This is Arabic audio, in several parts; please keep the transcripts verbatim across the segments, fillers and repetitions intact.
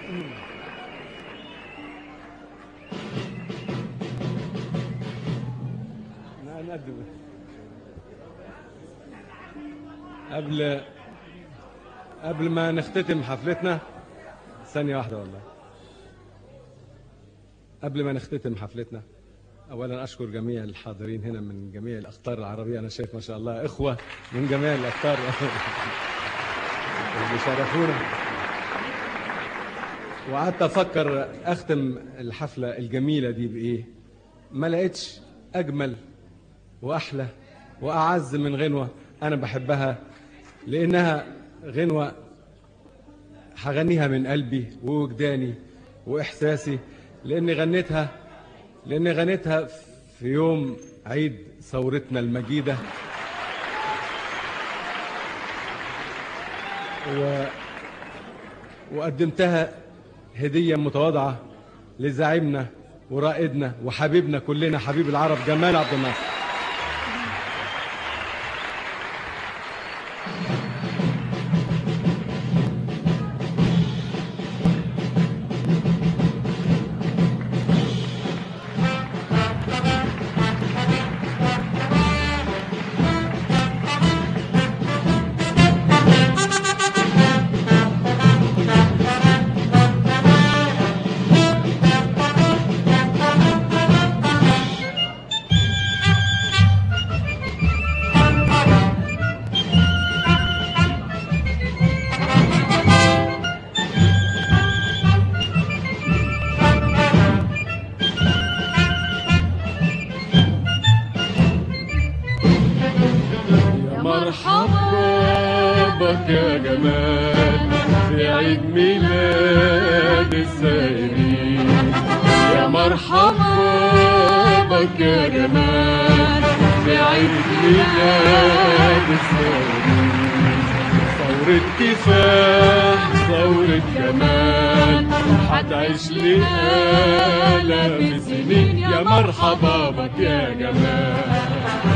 قبل قبل ما نختتم حفلتنا، ثانية واحدة والله، قبل ما نختتم حفلتنا أولا أشكر جميع الحاضرين هنا من جميع الأقطار العربية. أنا شايف ما شاء الله إخوة من جميع الأقطار اللي شرفونا. وقعدت أفكر أختم الحفلة الجميلة دي بإيه، ما لقيتش أجمل وأحلى وأعز من غنوة أنا بحبها، لأنها غنوة هغنيها من قلبي ووجداني وإحساسي، لأني غنيتها لأني غنيتها في يوم عيد ثورتنا المجيدة، و... وقدمتها هدية متواضعة لزعيمنا ورائدنا وحبيبنا كلنا، حبيب العرب جمال عبد الناصر. يا جمال في عيد ميلاد السائرين، يا مرحبا بك يا جمال في عيد ميلاد السائرين. ثورة كفاح ثورة جمال هتعيش لآلاف السنين، يا مرحبا بك يا جمال.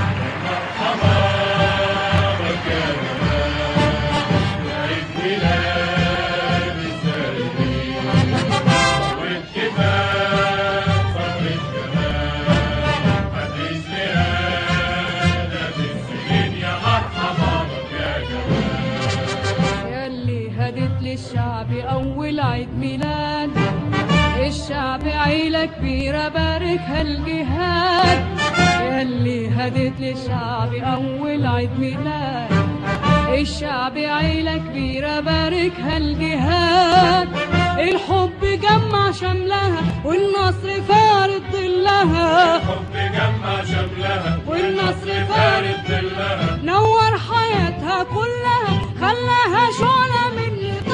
الشعب أول عيد ميلاد، الشعب عيلة كبيرة باركها الجهاد، ياللي هدت للشعب أول عيد ميلاد، الشعب عيلة كبيرة باركها الجهاد، الحب جمع شملها والنصر فارد ظلها، الحب جمع شملها والنصر فارد ظلها، نور حياتها كلها خلاها شعلة من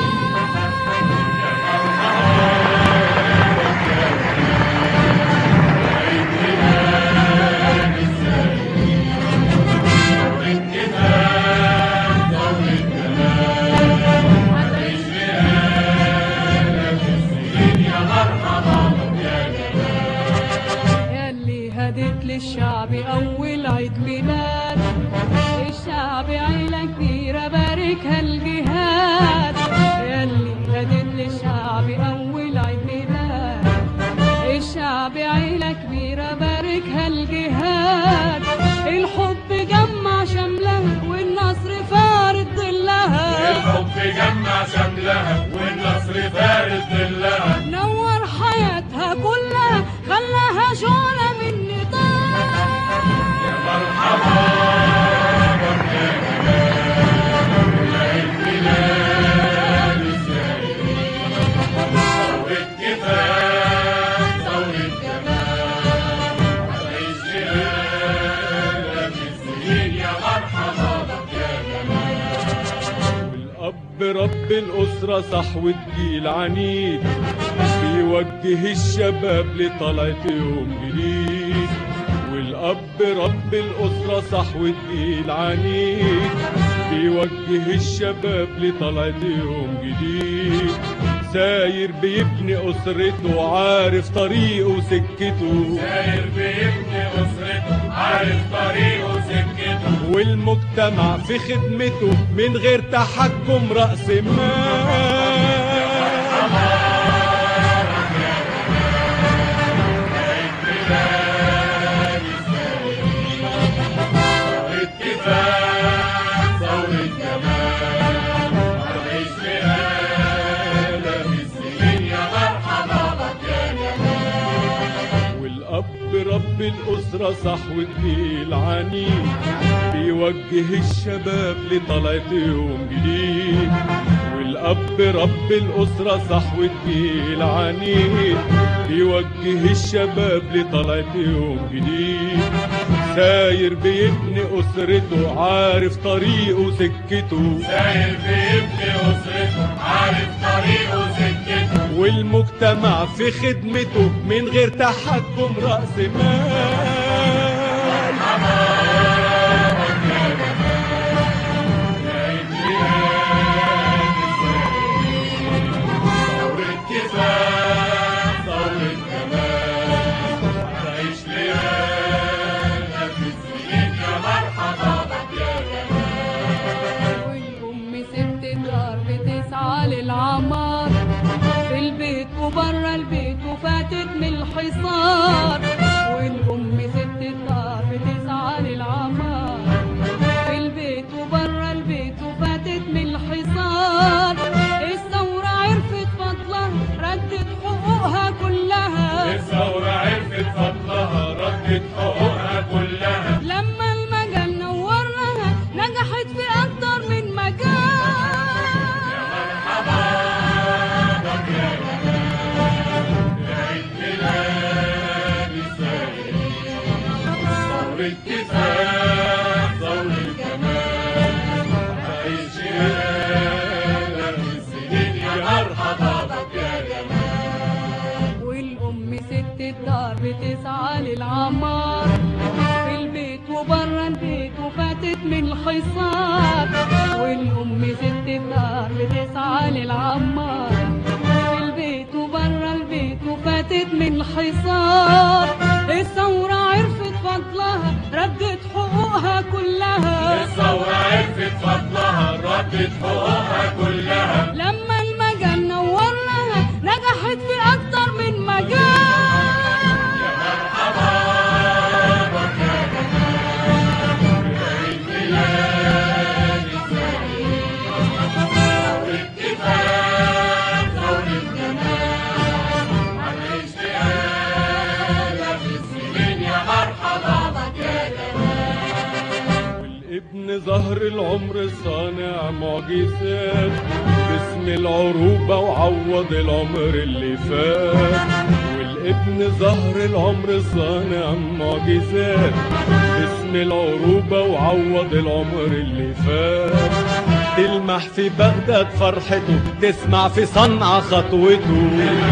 للشعب أول عيد ميلاد، الشعب عيلة كبيرة باركها الجهاد، ياللي هدت للشعب أول عيد ميلاد، الشعب عيلة كبيرة باركها الجهاد، الحب جمع شملها والنصر فارد ظلها، الحب جمع شملها والنصر فارد ظلها، نور حياتها كلها خلاها شعلة من مرحبا بك يا جمال عيد ميلاد السائرين. ثورة كفاح ثورة جمال هتعيش لآلاف السنين، يا مرحبا بك يا جمال. والأب رب الأسرة صحوة جيل عنيد، بيوجه الشباب لطلعة يوم جديد، والأب رب الأسرة صحوة جيل عنيد، بيوجه الشباب لطلعة يوم جديد، ساير بيبني أسرته عارف طريقه وسكته، ساير بيبني أسرته عارف طريقه وسكته، والمجتمع في خدمته من غير تحكم رأس مال. الأسرة صحوة جيل عنيد بيوجه الشباب لطلعة يوم جديد. والأب رب الأسرة صحوة جيل عنيد بيوجه الشباب لطلعة يوم جديد. ساير بيبني أسرته عارف طريقه وسكته، ساير بيبني أسرته عارف طريقه وسكته، والمجتمع في خدمته من غير تحكم رأس مال. للعمار في البيت وبره البيت وفاتت من الحصار. والأم ست الدار بتسعى للعمار في البيت وبره البيت وفاتت من الحصار. الثورة عرفت فضلها ردت حقوقها كلها، الثورة عرفت فضلها ردت حقوقها كلها. لما المجال نورها نجحت في أكتر من مجال. الدار بتسعى للعمار في البيت وبره البيت وفاتت من الحصار. والأم ست الدار بتسعى للعمار في البيت وبره البيت وفاتت من الحصار. الثورة عرفت فضلها ردت حقوقها كلها، الثورة عرفت فضلها ردت حقوقها كلها. لما المجال نور لها نجحت في أكتر من مجال. ابن ظهر العمر صانع معجزات باسم العروبة وعوض العمر اللي فات. والابن ظهر العمر صانع معجزات باسم العروبة وعوض العمر اللي فات. تلمح في بغداد فرحته تسمع في صنعاء خطوته،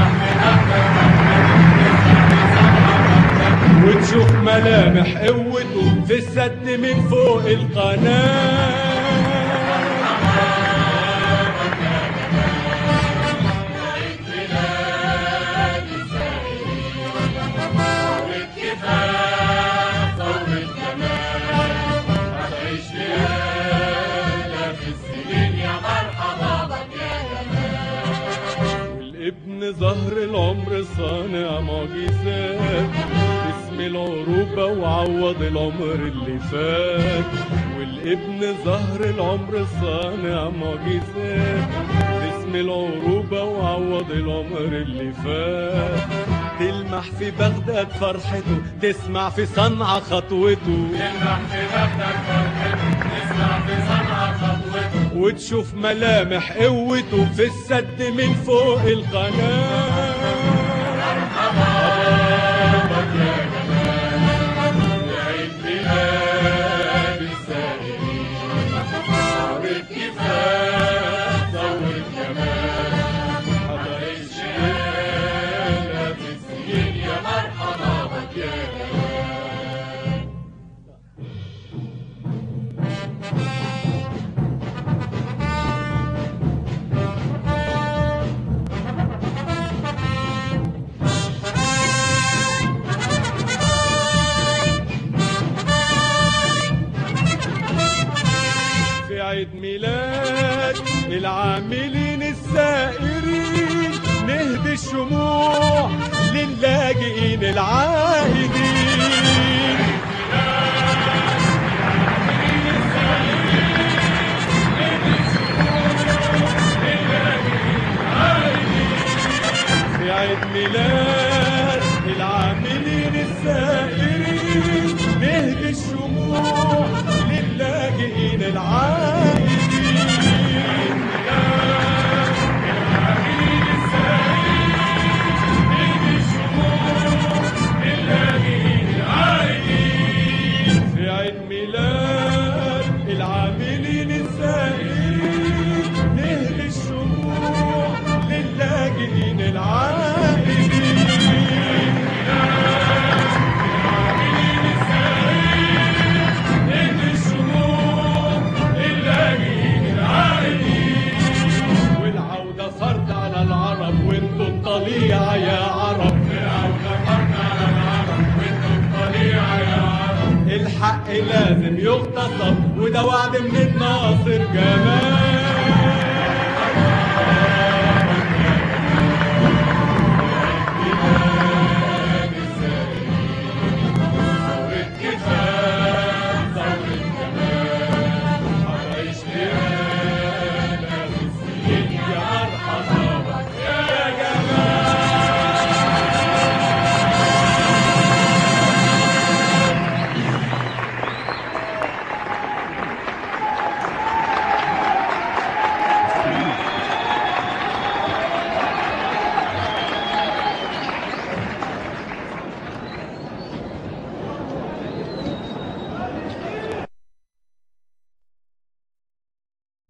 وتشوف ملامح قوته في السد من فوق القناة. والابن ظهر العمر صانع معجزات باسم العروبة وعوض العمر اللي فات. والابن ظهر العمر صانع معجزات باسم العروبة وعوض العمر اللي فات. تلمح في بغداد فرحته تسمع في صنعاء خطوته، تلمح في بغداد فرحته تسمع في صنعاء خطوته، وتشوف ملامح قوته في السد من فوق القناة. عيد ميلاد العاملين السائرين نهدي الشموع للاجئين العائدين. في عيد ميلاد العاملين السائرين يغتصب وانتوا الطليعة يا عرب. فرعون فرض على العرب وانتوا الطليعة يا عرب. الحق لازم يغتصب وده وعد من الناصر جمال.